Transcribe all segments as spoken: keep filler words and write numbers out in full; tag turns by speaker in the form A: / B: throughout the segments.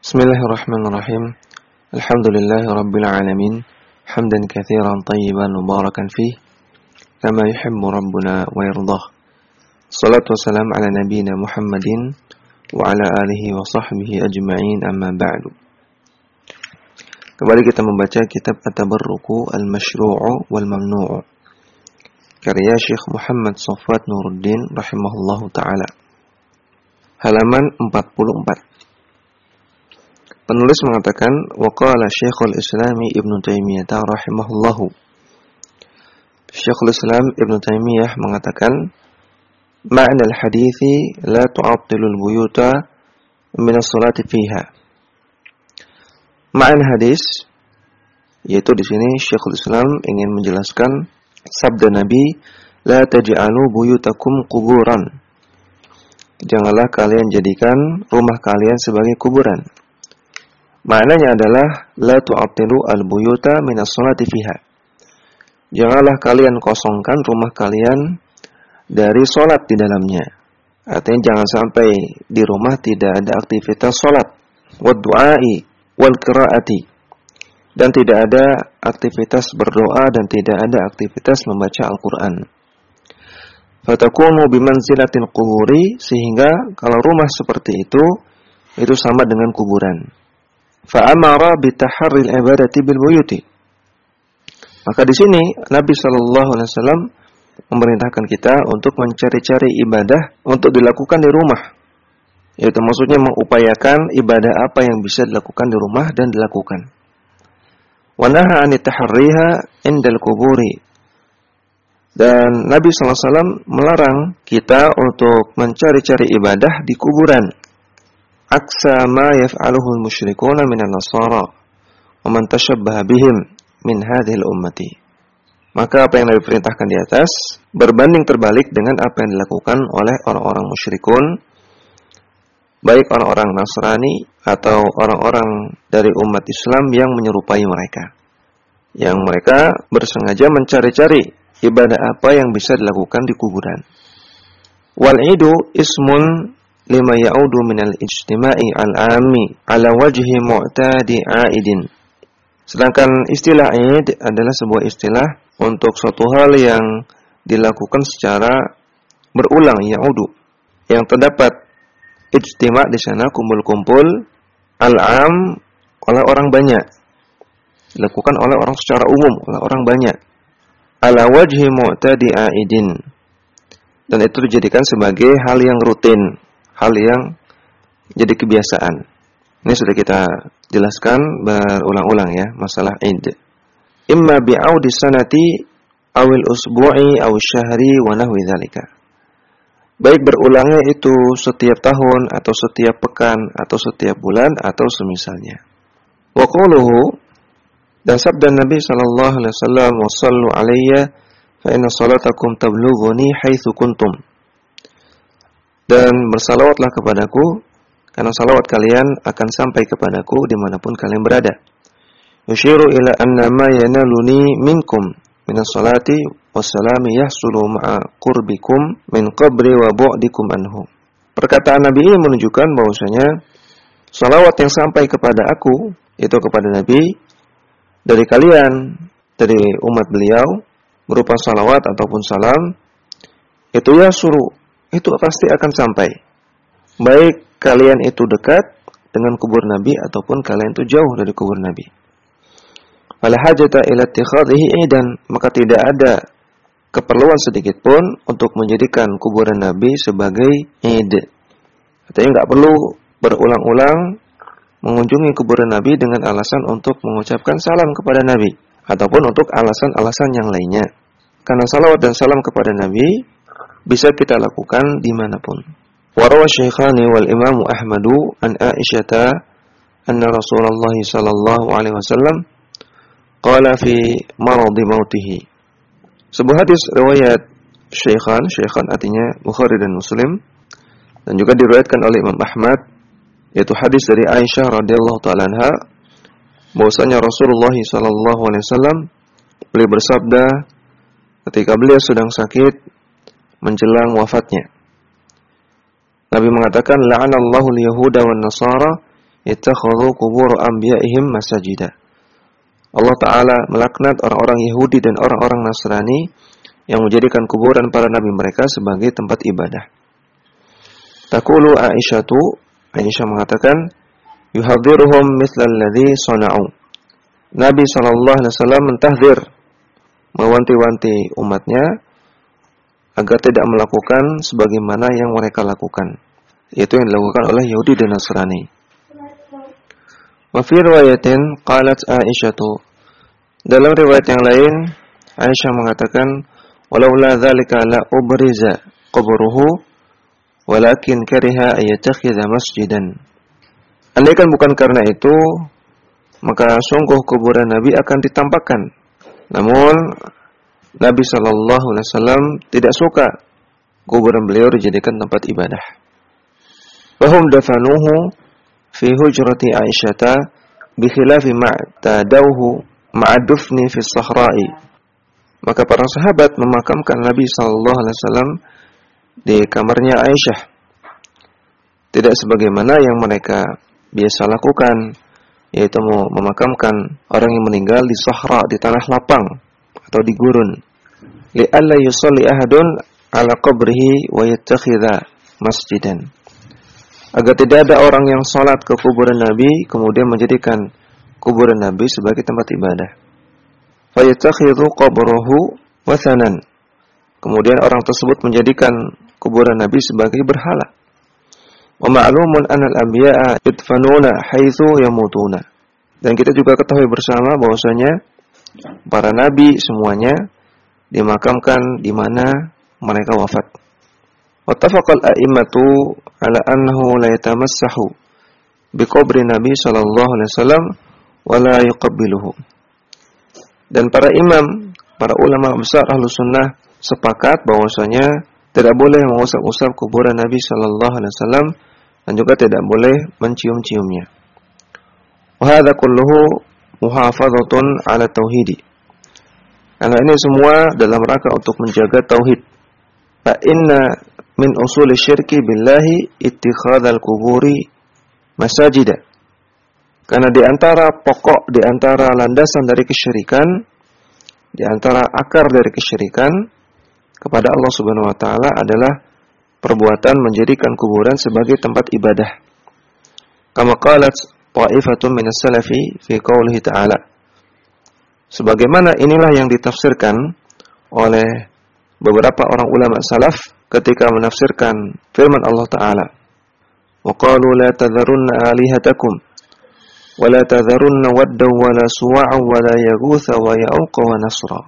A: Bismillahirrahmanirrahim. Alhamdulillahi rabbil alamin. Hamdan katsiran tayyiban mubarakan fih, kama yuhibbu rabbuna wa yardah. Salatu wassalam ala nabiyyina Muhammadin wa ala alihi wa sahbihi ajma'in, amma ba'du. Kembali kita membaca kitab At-Tabarruku Al-Mashru'u wal Mamnu'u, karya Syekh Muhammad Shafwat Nuruddin rahimahullahu ta'ala. Halaman empat puluh empat. Penulis mengatakan, waqala Syekhul Islami Ibnu Taimiyah rahimahullahu. Syekhul Islam Ibnu Taimiyah mengatakan, ma'na al-hadithi la tu'attilul buyuta min as-salati fiha. Ma'na hadis, yaitu di sini Syekhul Islam ingin menjelaskan sabda Nabi, la taj'alu buyutakum quburan. Janganlah kalian jadikan rumah kalian sebagai kuburan. Maknanya adalah la tu'attilu al-buyuta min as-salati fiha. Janganlah kalian kosongkan rumah kalian dari salat di dalamnya. Artinya jangan sampai di rumah tidak ada aktivitas salat, wad du'ai wal qiraati, dan tidak ada aktivitas berdoa dan tidak ada aktivitas membaca Al-Qur'an. Fatakunu bimanzilatil quburi, sehingga kalau rumah seperti itu itu sama dengan kuburan. Fa'amara bitaharril ibadati bil buyuti. Maka di sini Nabi sallallahu alaihi wasallam memerintahkan kita untuk mencari-cari ibadah untuk dilakukan di rumah. Yaitu maksudnya mengupayakan ibadah apa yang bisa dilakukan di rumah dan dilakukan. Wa nahaa an taharriha indal quburi. Dan Nabi sallallahu alaihi wasallam melarang kita untuk mencari-cari ibadah di kuburan. Aksa ma yaf'aluhu al-musyrikuna minan nasara wa man tashabbaha bihim min hadhil ummati. Maka apa yang Nabi perintahkan di atas berbanding terbalik dengan apa yang dilakukan oleh orang-orang musyrikun, baik orang-orang Nasrani atau orang-orang dari umat Islam yang menyerupai mereka, yang mereka bersengaja mencari-cari ibadah apa yang bisa dilakukan di kuburan. Wal idu ismun lima ya'udu minal ijtima'i al-ammi ala wajhi mu'tadi a'idin. Sedangkan istilah id adalah sebuah istilah untuk suatu hal yang dilakukan secara berulang, ya'udu, yang terdapat ijtima' di sana, kumpul-kumpul, al-am oleh orang banyak, dilakukan oleh orang secara umum, oleh orang banyak, ala wajhi mu'tadi a'idin, dan itu dijadikan sebagai hal yang rutin, hal yang jadi kebiasaan. Ini sudah kita jelaskan berulang-ulang ya, masalah id. Imma bi'audi sanati awil usbu'i aw syahri wa nahwi dzalika. Baik berulangnya itu setiap tahun atau setiap pekan atau setiap bulan atau semisalnya. Wa quluhu, dan sabda Nabi sallallahu alaihi wasallam, wa sallu alayya fa inna salatakum tablughuni haitsu kuntum. Dan bersalawatlah kepadaku, karena salawat kalian akan sampai kepadaku dimanapun kalian berada. Yushiru ila anna ma yanaluni minkum minas salati wassalami yahsulu ma'a qurbikum min qabri wa bu'dikum anhu. Perkataan Nabi ini menunjukkan bahwasanya salawat yang sampai kepada aku, itu kepada Nabi, dari kalian, dari umat beliau, berupa salawat ataupun salam, itu ya suruh, itu pasti akan sampai. Baik kalian itu dekat dengan kubur Nabi ataupun kalian itu jauh dari kubur Nabi. Wala hajata ila ittikhadhihi idan, maka tidak ada keperluan sedikit pun untuk menjadikan kuburan Nabi sebagai id. Artinya enggak perlu berulang-ulang mengunjungi kuburan Nabi dengan alasan untuk mengucapkan salam kepada Nabi ataupun untuk alasan-alasan yang lainnya. Karena salawat dan salam kepada Nabi bisa kita lakukan dimanapun. Warawa Syekhani wal Imam Ahmadu an Aisyata anna Rasulullah sallallahu alaihi wasallam qala fi maradi mautihi. Sebuah hadis riwayat Syekhan, Syekhan artinya Bukhari dan Muslim, dan juga diriwayatkan oleh Imam Ahmad, yaitu hadis dari Aisyah radhiyallahu ta'ala anha, bahwasanya Rasulullah sallallahu alaihi wasallam beliau bersabda ketika beliau sedang sakit menjelang wafatnya. Nabi mengatakan, la'anallahu al-yahuda wan nasara ittakhadhu qubur anbiya'ihim masajida. Allah Ta'ala melaknat orang-orang Yahudi dan orang-orang Nasrani yang menjadikan kuburan para nabi mereka sebagai tempat ibadah. Taqulu Aisyatu, Aisyah mengatakan, yuhadhiruhum mithla alladhi sana'u. Nabi sallallahu alaihi wasallam mentahdzir, mewanti-wanti umatnya agar tidak melakukan sebagaimana yang mereka lakukan, yaitu yang dilakukan oleh Yahudi dan Nasrani. Wa fi riwayatin qalat Aisyatu, dalam riwayat yang lain Aisyah mengatakan, walaula dzalika la ubriza qabruhu walakin kariha ayattakhidha masjidan. Andaikan bukan karena itu, maka sungguh kuburan Nabi akan ditampakkan. Namun Nabi sallallahu alaihi wasallam tidak suka kuburan beliau dijadikan tempat ibadah. Wahum dafanuhu fi hujrati Aisyata bi khilafi ma tadawhu ma'adufni fi sahra'i. Maka para sahabat memakamkan Nabi sallallahu alaihi wasallam di kamarnya Aisyah, tidak sebagaimana yang mereka biasa lakukan, yaitu memakamkan orang yang meninggal di sahra, di tanah lapang atau di gurun. Li'alla yusalli ahadun ala qabrihi wa yattakhidha masjidan. Agar tidak ada orang yang salat ke kuburan Nabi kemudian menjadikan kuburan Nabi sebagai tempat ibadah. Fa yattakhidhu qabrahu wathanan. Kemudian orang tersebut menjadikan kuburan Nabi sebagai berhala. Wa ma'lumun anal anbiya'a yudfanuna haitsu yamutuna. Dan kita juga ketahui bersama bahwasanya para nabi semuanya dimakamkan di mana mereka wafat. Wattafaqal a'immatu ala annahu la yatamassahu biqabri Nabi sallallahu alaihi wasallam wa la yuqabbiluhu. Dan para imam, para ulama besar Ahlus Sunnah sepakat bahwasanya tidak boleh mengusap-usap kuburan Nabi sallallahu alaihi wasallam dan juga tidak boleh mencium-ciumnya. Wa hadza kulluhu muhafadzatun 'ala tauhidi. Karena ini semua dalam rangka untuk menjaga tauhid. Fa inna min usuli syirki billahi ittikhadzal quburi masajida. Karena di antara pokok, di antara landasan dari kesyirikan, di antara akar dari kesyirikan kepada Allah Subhanahu wa taala adalah perbuatan menjadikan kuburan sebagai tempat ibadah. Kama qalat ta'ifatun minas salafi fi qoulihi ta'ala. Sebagaimana inilah yang ditafsirkan oleh beberapa orang ulama salaf ketika menafsirkan firman Allah Ta'ala. Wa qalu la tadharunna alihatakum wa la tadharunna wadda wa la suwa'a wa la yaghutha wa ya'uqa wa nasra.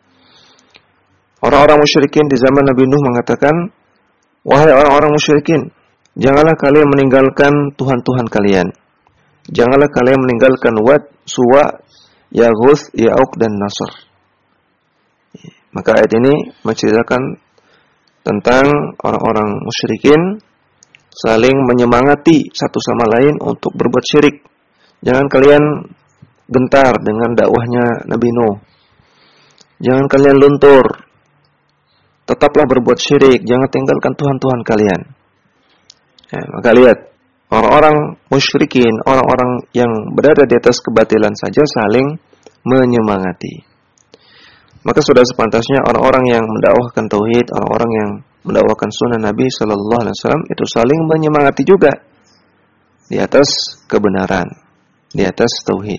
A: Orang-orang musyrikin di zaman Nabi Nuh mengatakan, wahai orang-orang musyrikin, janganlah kalian meninggalkan Tuhan-Tuhan kalian. Janganlah kalian meninggalkan Wad, Suwa, Yaghuth, Ya'uq dan Nasr. Maka ayat ini menceritakan tentang orang-orang musyrikin saling menyemangati satu sama lain untuk berbuat syirik. Jangan kalian gentar dengan dakwahnya Nabi Nuh. Jangan kalian luntur. Tetaplah berbuat syirik, jangan tinggalkan Tuhan-Tuhan kalian. Ya, maka lihat, orang-orang musyrikin, orang-orang yang berada di atas kebatilan saja saling menyemangati. Maka sudah sepantasnya orang-orang yang mendakwahkan tauhid, orang-orang yang mendakwahkan sunnah Nabi sallallahu alaihi wasallam itu saling menyemangati juga di atas kebenaran, di atas tauhid.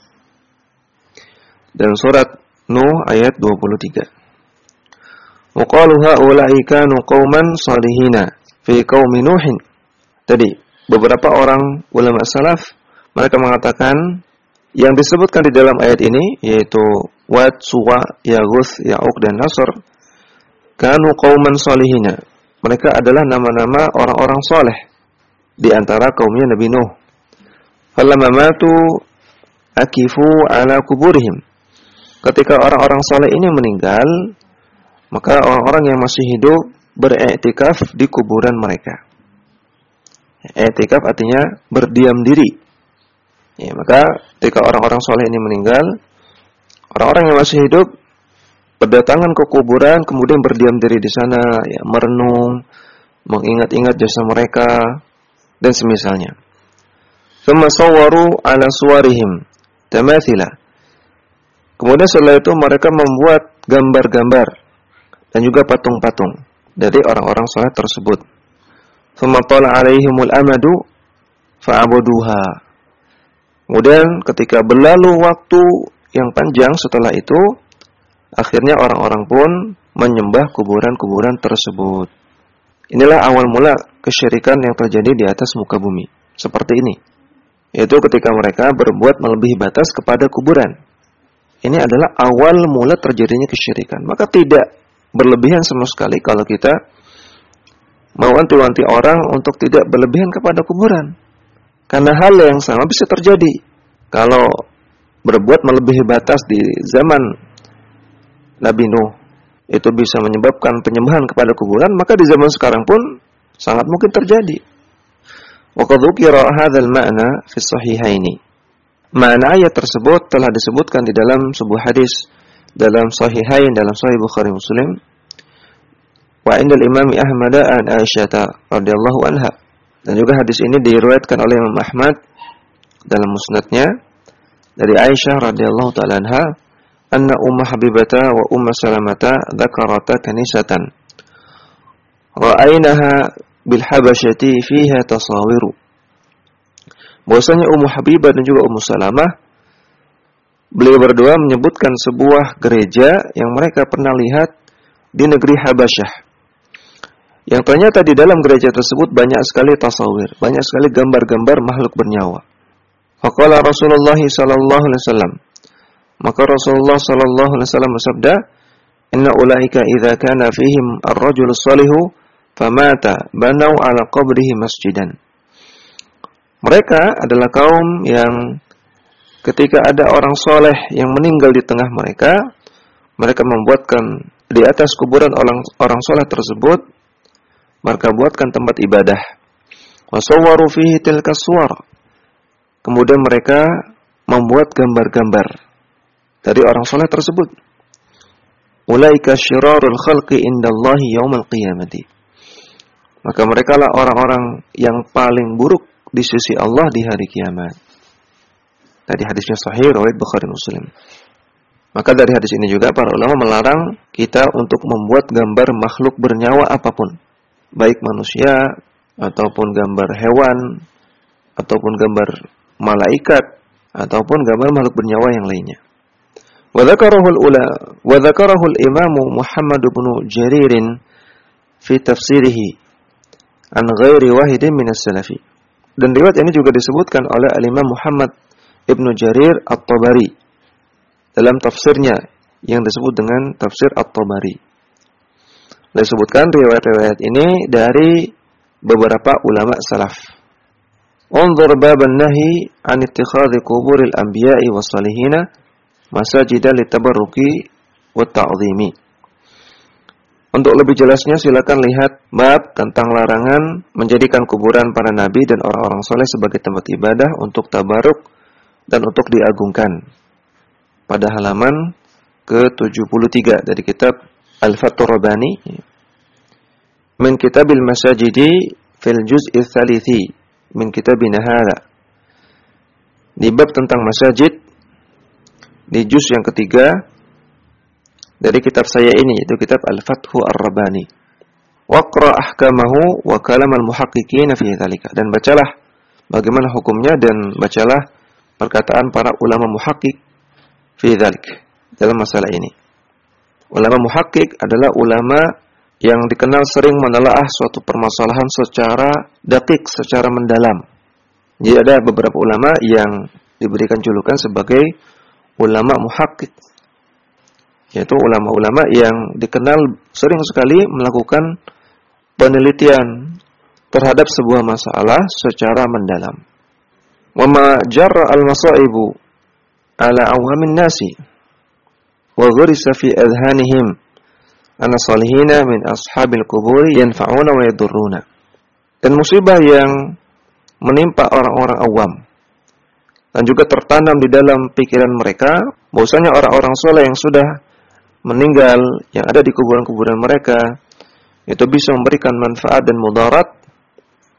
A: Dalam surat Nuh ayat dua puluh tiga. Wa qalu haula'i kanu qauman salihina fi qaumi Nuhin. Tadi beberapa orang ulama salaf mereka mengatakan yang disebutkan di dalam ayat ini yaitu Wad, Suwa, Yaghuth, Ya'uq dan Nasr kanu qauman salihina. Mereka adalah nama-nama orang-orang saleh di antara kaumnya Nabi Nuh. Falamma matu akifu ala kuburihim. Ketika orang-orang saleh ini meninggal, maka orang-orang yang masih hidup beriktikaf di kuburan mereka. Iktikaf artinya berdiam diri. Ya, maka ketika orang-orang soleh ini meninggal, orang-orang yang masih hidup berdatangan ke kuburan, kemudian berdiam diri di sana, ya, merenung, mengingat-ingat jasa mereka, dan semisalnya. Thumma sawwaru ala suwarihim tamathila. Kemudian setelah itu mereka membuat gambar-gambar dan juga patung-patung dari orang-orang saleh tersebut. Thumma tala alaihimul amadu fa'abuduha. Kemudian ketika berlalu waktu yang panjang setelah itu, akhirnya orang-orang pun menyembah kuburan-kuburan tersebut. Inilah awal mula kesyirikan yang terjadi di atas muka bumi. Seperti ini. Yaitu ketika mereka berbuat melebihi batas kepada kuburan. Ini adalah awal mula terjadinya kesyirikan. Maka tidak berlebihan sama sekali kalau kita mewanti-wanti orang untuk tidak berlebihan kepada kuburan. Karena hal yang sama bisa terjadi. Kalau berbuat melebihi batas di zaman Nabi Nuh, itu bisa menyebabkan penyembahan kepada kuburan, maka di zaman sekarang pun sangat mungkin terjadi. Wa qad dzukira hadzal ma'na fi sahihaini. Makna ayat tersebut telah disebutkan di dalam sebuah hadis dalam sahihain, dalam sahih Bukhari Muslim. Wa indal Imam Ahmad an Aisyah radhiyallahu anha. Dan juga hadis ini diriwayatkan oleh Imam Ahmad dalam musnadnya dari Aisyah radhiyallahu ta'ala anha, anna Ummu Habibata wa Ummu Salamata dzakarata kanisatan ra'ainaha bil Habasyati fiha tasawiru. Bahwasanya Ummu Habibah dan juga Ummu Salamah, beliau berdua menyebutkan sebuah gereja yang mereka pernah lihat di negeri Habasyah. Yang ternyata di dalam gereja tersebut banyak sekali tasawir, banyak sekali gambar-gambar makhluk bernyawa. Faqala Rasulullah sallallahu alaihi wasallam, maka Rasulullah sallallahu alaihi wasallam bersabda, "Inna ulaika idza kana fihim ar-rajul shalihu famata banau ala qabrihi masjidan." Mereka adalah kaum yang ketika ada orang soleh yang meninggal di tengah mereka, mereka membuatkan di atas kuburan orang orang soleh tersebut, mereka buatkan tempat ibadah. Wasawwaru fihi tilka suwar. Kemudian mereka membuat gambar-gambar dari orang soleh tersebut. Ulaika syirarul khalqi indallahi yaumil qiyamati. Maka mereka lah orang-orang yang paling buruk di sisi Allah di hari kiamat. Tadi hadisnya sahih riwayat Bukhari Muslim. Maka dari hadis ini juga para ulama melarang kita untuk membuat gambar makhluk bernyawa apapun, baik manusia ataupun gambar hewan ataupun gambar malaikat ataupun gambar makhluk bernyawa yang lainnya. Wa dzakarahul ula wa dzakarahul Imam Muhammad bin Jarir fi tafsirihi an ghairi wahidin minas salafi. Dan riwayat ini juga disebutkan oleh Al-Imam Muhammad Ibnu Jarir At-Tabari dalam tafsirnya yang disebut dengan tafsir At-Tabari. Disebutkan riwayat-riwayat ini dari beberapa ulama salaf. Unzur baban nahi an ittikhadhi quburil anbiya'i was salihina masajida litabarruki wa ta'zimi. Untuk lebih jelasnya silakan lihat bab tentang larangan menjadikan kuburan para nabi dan orang-orang soleh sebagai tempat ibadah untuk tabaruk dan untuk diagungkan. Pada halaman ke tujuh puluh tiga dari kitab Al-Fathur Rabbani min kitabil masajidi fil juz'i tsalithi min kitabina hadza. Di bab tentang masajid di juz yang ketiga dari kitab saya ini, yaitu kitab Al-Fathu Ar-Rabbani. Waqra ahkamahu wa kalam al-muhaqqiqin fi dzalika. Dan bacalah bagaimana hukumnya dan bacalah perkataan para ulama muhaqqiq fi dzalik dalam masalah ini. Ulama muhaqqiq adalah ulama yang dikenal sering menelaah suatu permasalahan secara dakik, secara mendalam. Jadi ada beberapa ulama yang diberikan julukan sebagai ulama muhaqqiq, yaitu ulama-ulama yang dikenal sering sekali melakukan penelitian terhadap sebuah masalah secara mendalam. Wa ma jarra al-masaibu ala awamin nasi wa ghurisa fi adhanihim anna salihina min ashabil quburi yanfa'una wa yadurruna. Dan musibah yang menimpa orang-orang awam dan juga tertanam di dalam pikiran mereka bahwasanya orang-orang soleh yang sudah meninggal yang ada di kuburan-kuburan mereka itu bisa memberikan manfaat dan mudarat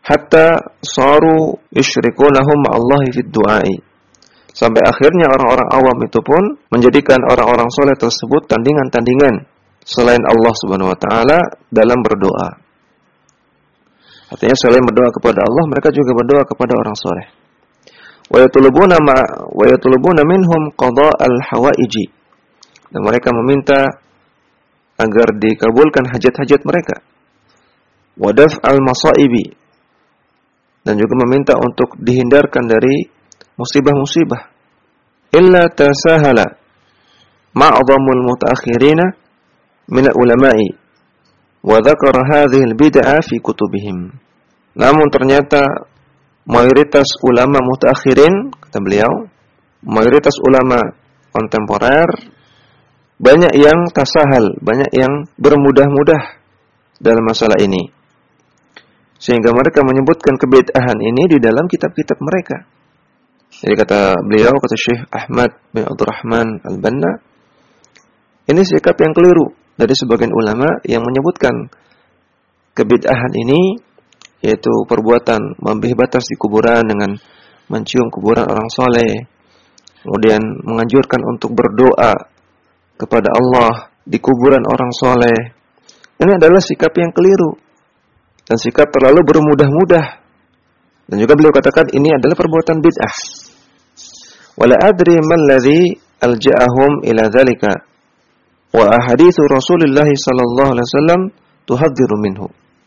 A: hatta saru yusyrikunahum ma'allahi fid du'ai. Sampai akhirnya orang-orang awam itu pun menjadikan orang-orang soleh tersebut tandingan-tandingan selain Allah Subhanahu wa taala dalam berdoa. Artinya selain berdoa kepada Allah, mereka juga berdoa kepada orang soleh. Wa yatlubuna ma wa yatlubuna minhum qada'al hawaiji. Dan mereka meminta agar dikabulkan hajat-hajat mereka. Wa daf'al masaibi. Dan juga meminta untuk dihindarkan dari musibah-musibah. Illa tasahala ma'adhamul mutaakhirina min ulama'i wa dzakara hadhihi al-bid'ah fi kutubihim. Namun ternyata mayoritas ulama mutaakhirin, kata beliau, mayoritas ulama kontemporer banyak yang tasahal, banyak yang bermudah-mudah dalam masalah ini. Sehingga mereka menyebutkan kebid'ahan ini di dalam kitab-kitab mereka. Jadi kata beliau, kata Syekh Ahmad bin Abdurrahman Al-Banna, ini sikap yang keliru dari sebagian ulama yang menyebutkan kebid'ahan ini, yaitu perbuatan membih batas di kuburan dengan mencium kuburan orang soleh, kemudian menganjurkan untuk berdoa kepada Allah di kuburan orang soleh. Ini adalah sikap yang keliru dan sikap terlalu bermudah-mudah. Dan juga beliau katakan ini adalah perbuatan bid'ah. Wala adri man ladzi alja'ahum ila dzalika wa ahaditsu Rasulullah sallallahu alaihi wasallam tuhadziru minhu.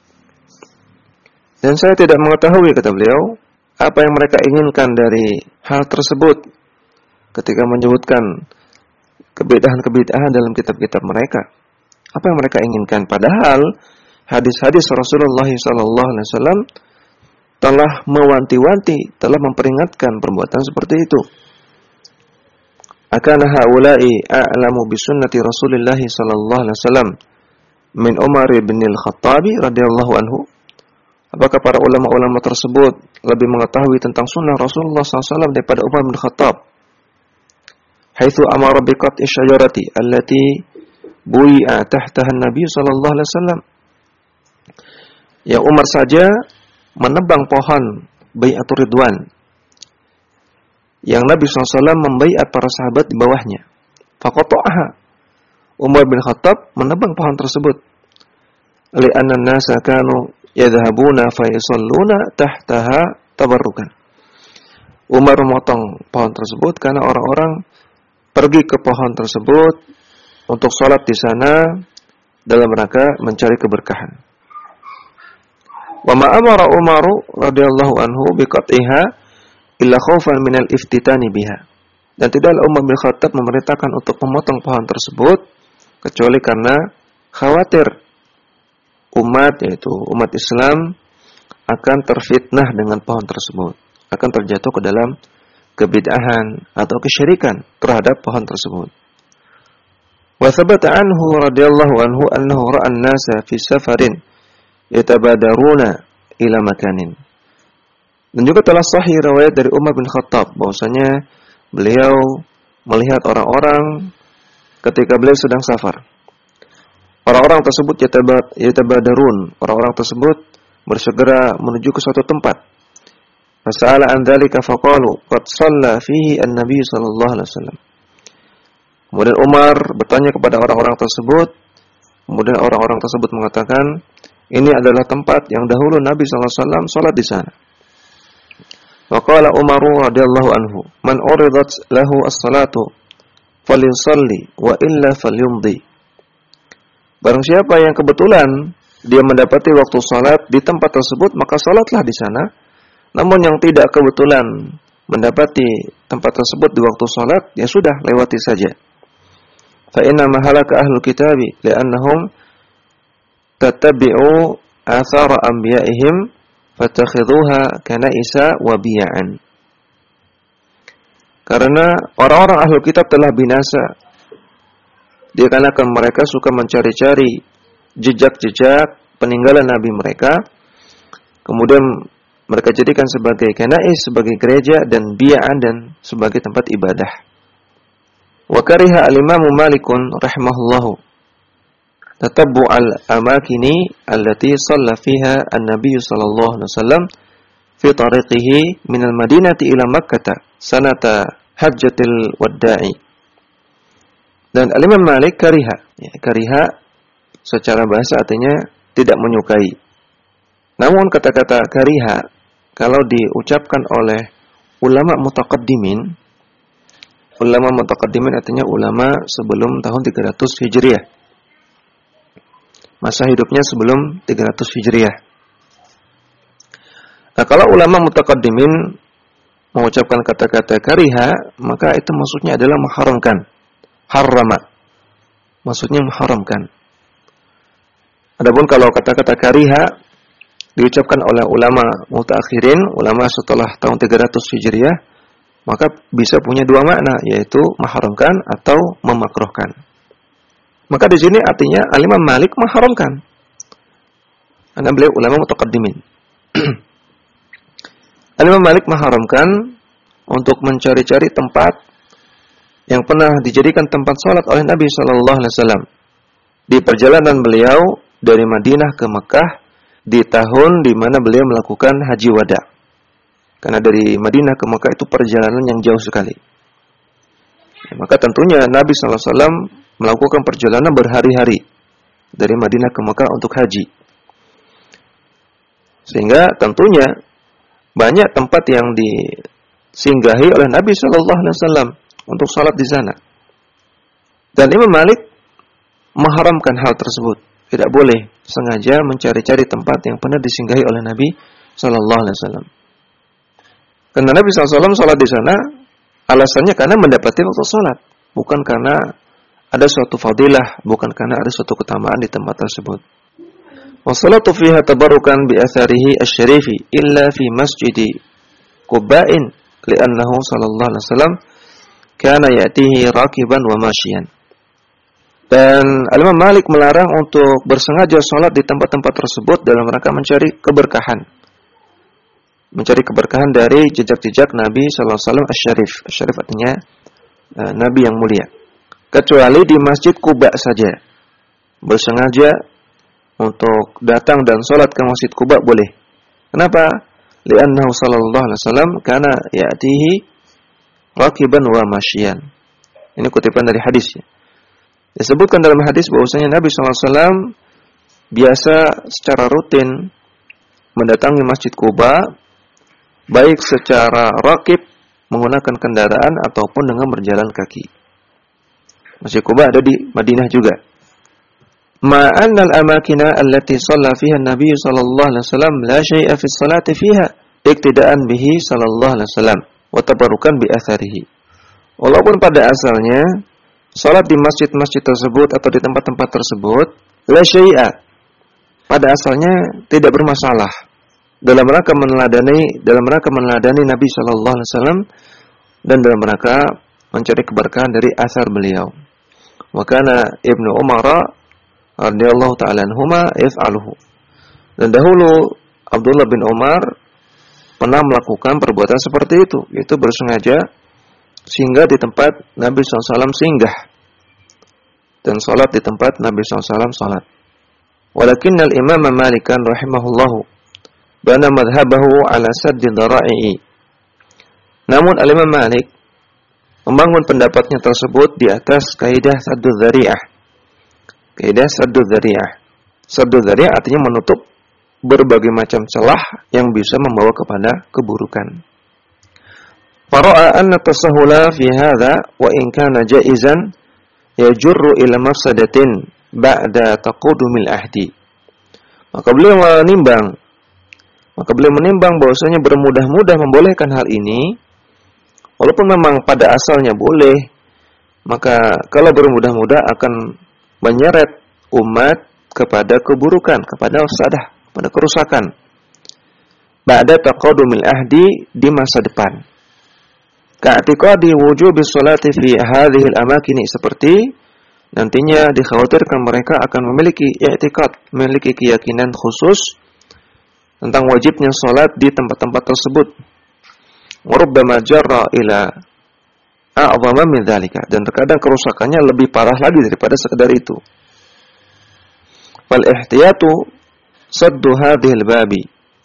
A: Dan saya tidak mengetahui, kata beliau, apa yang mereka inginkan dari hal tersebut ketika menyebutkan kebid'ahan-kebid'ahan dalam kitab-kitab mereka. Apa yang mereka inginkan? Padahal hadis-hadis Rasulullah sallallahu alaihi wasallam telah mewanti-wanti, telah memperingatkan perbuatan seperti itu. Akana haula'i a'lamu bi sunnati Rasulillah sallallahu alaihi wasallam min Umar bin Al-Khattabi radhiyallahu anhu. Apakah para ulama-ulama tersebut lebih mengetahui tentang sunnah Rasulullah sallallahu alaihi wasallam daripada Umar bin Khattab? Haitsu amara bi qat'i syajarati allati bui'a tahtaha an-nabi sallallahu alaihi wasallam. Ya, Umar saja menebang pohon Bai'atur Ridwan yang Nabi sallallahu alaihi wasallam membaiat para sahabat di bawahnya. Faqata'aha. Umar bin Khattab menebang pohon tersebut. Li'anna an-nasa kanu yadhhabuna fa yusalluna tahtaha tabarrukan. Umar memotong pohon tersebut karena orang-orang pergi ke pohon tersebut untuk salat di sana dalam rangka mencari keberkahan. Wa ma amara Umaru radhiyallahu anhu biqat'iha illa khaufan minal iftitani biha. Dan tidaklah Umar bin Khattab memerintahkan untuk memotong pohon tersebut kecuali karena khawatir umat, yaitu umat Islam, akan terfitnah dengan pohon tersebut, akan terjatuh ke dalam kebid'ahan atau kesyirikan terhadap pohon tersebut. Wa thabata anhu radhiyallahu anhu annahu ra'a an-nasa fi safarin yatabadaruna ila makanin. Dan juga telah sahih riwayat dari Umar bin Khattab bahwasanya beliau melihat orang-orang ketika beliau sedang safar. Orang-orang tersebut yatabadarun, orang-orang tersebut bersegera menuju ke suatu tempat. Fasa'ala an dzalika faqalu qad shalla fihi an-nabi sallallahu alaihi wasallam. Kemudian Umar bertanya kepada orang-orang tersebut, kemudian orang-orang tersebut mengatakan, ini adalah tempat yang dahulu Nabi sallallahu alaihi wasallam salat di sana. Faqala Umar radhiyallahu anhu, man uridat lahu as-salatu falyusalli wa illa falyumdi. Barang siapa yang kebetulan dia mendapati waktu salat di tempat tersebut, maka salatlah di sana. Namun yang tidak kebetulan mendapati tempat tersebut di waktu salat, ya sudah, lewati saja. Fa inna ma halaka ahlul kitabi li'annahum tattabi'u athara anbiya'ihim fatakhidhuha kana'isa wa biya'an. Karena orang-orang ahlul kitab telah binasa dikarenakan mereka suka mencari-cari jejak-jejak peninggalan nabi mereka, kemudian mereka jadikan sebagai kana'is, sebagai gereja, dan biya'an, dan sebagai tempat ibadah. Wa kariha al-Imam Malikun rahimahullahu tatabbu'al amakini allati shalla fiha an-nabiy sallallahu alaihi wasallam fi tariqihi min al-Madinati ila Makkah sanata hajjatil wada'i. Dan Al-Imam Malik kariha, ya, kariha secara bahasa artinya tidak menyukai. Namun kata-kata kariha kalau diucapkan oleh ulama mutaqaddimin, ulama mutaqaddimin artinya ulama sebelum tahun tiga ratus Hijriah. Masa hidupnya sebelum tiga ratus Hijriah. Nah, kalau ulama mutaqaddimin mengucapkan kata-kata kariha, maka itu maksudnya adalah mengharamkan. Harrama, maksudnya mengharamkan. Adapun kalau kata-kata kariha diucapkan oleh ulama mutaakhirin, ulama setelah tahun tiga ratus Hijriah, maka bisa punya dua makna, yaitu mengharamkan atau memakruhkan. Maka di sini artinya Al-Imam Malik mengharamkan. Karena beliau ulama mutaqaddimin. Al-Imam Malik mengharamkan untuk mencari-cari tempat yang pernah dijadikan tempat salat oleh Nabi sallallahu alaihi wasallam di perjalanan beliau dari Madinah ke Mekah di tahun di mana beliau melakukan haji wada. Karena dari Madinah ke Mekah itu perjalanan yang jauh sekali. Ya, maka tentunya Nabi sallallahu alaihi wasallam melakukan perjalanan berhari-hari dari Madinah ke Mekah untuk haji. Sehingga tentunya banyak tempat yang disinggahi oleh Nabi sallallahu alaihi wasallam untuk salat di sana. Dan Imam Malik mengharamkan hal tersebut. Tidak boleh sengaja mencari-cari tempat yang pernah disinggahi oleh Nabi sallallahu alaihi wasallam. Karena Nabi sallallahu alaihi wasallam salat di sana alasannya karena mendapati waktu salat, bukan karena ada suatu fadilah, bukan karena ada suatu keutamaan di tempat tersebut. Wassalatu fiha tabarrukan bi atharihi asy-syarifi illa fi masjidi Qubba'in li'annahu sallallahu alaihi wasallam kana ya'tihi rakiban wa masyian. Dan Al-Imam Malik melarang untuk bersengaja sholat di tempat-tempat tersebut dalam rangka mencari keberkahan. Mencari keberkahan dari jejak-jejak Nabi sallallahu alaihi wasallam asy-syarif. Asy-syarif artinya uh, Nabi yang mulia. Kecuali di Masjid Quba saja. Bersengaja untuk datang dan sholat ke Masjid Quba boleh. Kenapa? Li'annahu sallallahu alaihi wasallam kana ya'tihi rakiban wa masyian. Ini kutipan dari hadis ya. Disebutkan dalam hadis bahwasanya Nabi sallallahu alaihi wasallam biasa secara rutin mendatangi Masjid Quba baik secara rakib menggunakan kendaraan ataupun dengan berjalan kaki. Masjid Quba ada di Madinah juga. Ma'annal amakina allati shalla fiha an-nabiy sallallahu alaihi wasallam la syai'a fi sholati fiha iktidaan bihi sallallahu alaihi wasallam wa tabarrukan bi atharihi. Walaupun pada asalnya salat di masjid-masjid tersebut atau di tempat-tempat tersebut la syai'a, pada asalnya tidak bermasalah dalam rangka meneladani dalam rangka meneladani Nabi sallallahu alaihi wasallam dan dalam rangka mencari keberkahan dari asar beliau. Wa kana Ibnu Umar radhiyallahu ta'ala anhuma yaf'aluhu. Dan dahulu Abdullah bin Umar pernah melakukan perbuatan seperti itu, yaitu bersengaja singgah di tempat Nabi sallallahu alaihi wasallam singgah dan salat di tempat Nabi sallallahu alaihi wasallam salat. Walakinnal Imam Malik rahimahullahu bana madhhabahu ala saddi dhara'i. Namun Al-Imam Malik membangun pendapatnya tersebut di atas kaidah saddu dzari'ah. Kaidah saddu dzari'ah. Saddu dzari'ah artinya menutup berbagai macam celah yang bisa membawa kepada keburukan. Fara'a anna tasahhula fi hadha wa in kana jaizan yajurru ila mafsadatin ba'da taqadumil ahdi. Maka beliau menimbang maka beliau menimbang bahwasanya bermudah-mudah membolehkan hal ini walaupun memang pada asalnya boleh, maka kalau bermudah-mudah akan menyeret umat kepada keburukan, kepada mafsadah, pada kerusakan. Ba'da taqadumil ahdi, di masa depan. Ka'tiqadi wujubi sholati fi hadhihi al-amakin, seperti nantinya dikhawatirkan mereka akan memiliki i'tiqad, memiliki keyakinan khusus tentang wajibnya salat di tempat-tempat tersebut. Wa rubbama jarra ila a'zama min dzalika, dan terkadang kerusakannya lebih parah lagi daripada sekedar itu. Fal ihtiyatu saddu hadhil babi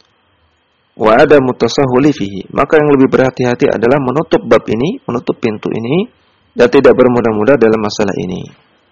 A: wa adamu tasahuli fihi. Maka yang lebih berhati-hati adalah menutup bab ini, menutup pintu ini, dan tidak bermudah-mudah dalam masalah ini.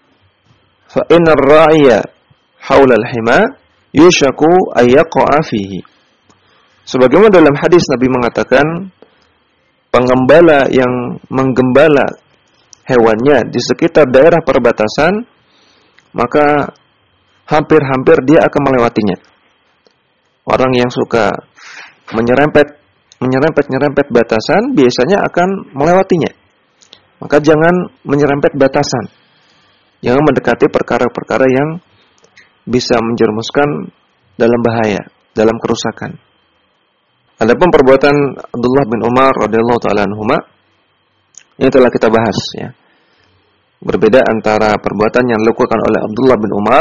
A: Fa innar ra'iya haula al-hima yushaku ay yaqa'a fihi. Sebagaimana dalam hadis Nabi mengatakan, penggembala yang menggembala hewannya di sekitar daerah perbatasan, maka hampir-hampir dia akan melewatinya. Orang yang suka menyerempet, menyerempet-nyerempet batasan biasanya akan melewatinya. Maka jangan menyerempet batasan. Jangan mendekati perkara-perkara yang bisa menjerumuskan dalam bahaya, dalam kerusakan. Adapun perbuatan Abdullah bin Umar radhiyallahu taala anhuma ini telah kita bahas ya. Berbeda antara perbuatan yang dilakukan oleh Abdullah bin Umar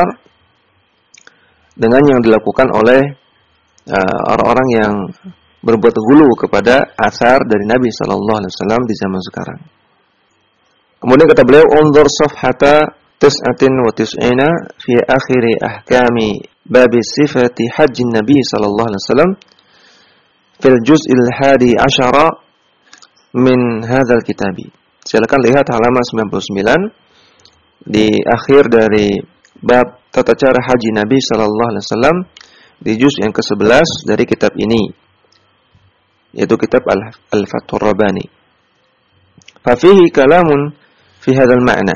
A: dengan yang dilakukan oleh uh, orang-orang yang berbuat ghulu kepada asar dari Nabi sallallahu alaihi wasallam di zaman sekarang. Kemudian kata beliau, "Unzur safhata tis'atin wa tis'ina fi akhiri ahkami bab sifati haji Nabi sallallahu alaihi wasallam fil juz'il hadi asyara min hadzal kitabi." Silakan lihat halaman sembilan puluh sembilan di akhir dari bab tata cara haji Nabi sallallahu alaihi wasallam di juz yang ke sebelas dari kitab ini, yaitu kitab Al-Fathur Rabbani. Fa fihi kalamun fi hadzal ma'na.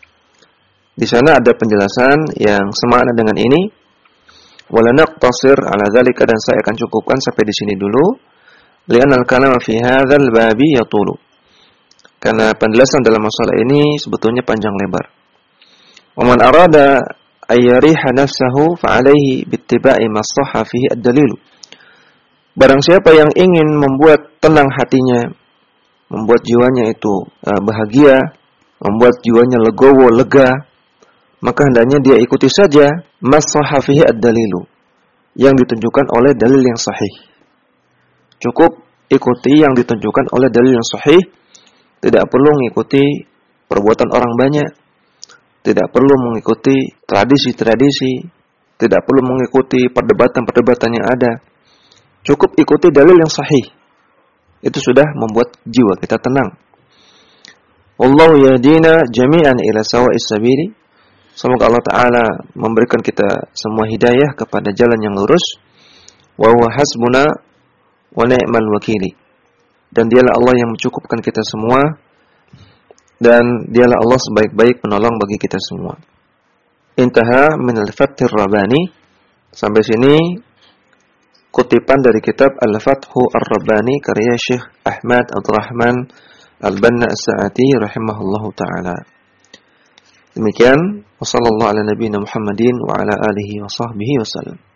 A: Di sana ada penjelasan yang semakna dengan ini. Wala naqtasir ala dzalika, dan saya akan cukupkan sampai di sini dulu. Li'anna al-kalama fi hadzal babi yatulu. Karena penjelasan dalam masalah ini sebetulnya panjang lebar. Wa man arada ayyariha nafsahu fa alaihi bittiba'i ma sahha fihi ad-dalil. Barang siapa yang ingin membuat tenang hatinya, membuat jiwanya itu uh, bahagia, membuat jiwanya legowo, lega, maka hendaknya dia ikuti saja ma sahha fihi ad-dalilu, yang ditunjukkan oleh dalil yang sahih. Cukup ikuti yang ditunjukkan oleh dalil yang sahih. Tidak perlu mengikuti perbuatan orang banyak, tidak perlu mengikuti tradisi-tradisi, tidak perlu mengikuti perdebatan-perdebatan yang ada. Cukup ikuti dalil yang sahih. Itu sudah membuat jiwa kita tenang. Wallahu yahdina jami'an ila sawa'is sabili. Semoga Allah Ta'ala memberikan kita semua hidayah kepada jalan yang lurus. Wa huwa hasbuna wa ni'mal wakili. Dan dialah Allah yang mencukupkan kita semua, dan dialah Allah sebaik-baik penolong bagi kita semua. Intaha min al-Fathur Rabbani. Sampai sini kutipan dari kitab Al-Fathu Ar-Rabbani karya Syekh Ahmad Abdurrahman Al-Banna As-Sa'ati rahimahullahu ta'ala. Demikian, wa sallallahu ala nabiyina Muhammadin wa ala alihi wa sahbihi wa sallam.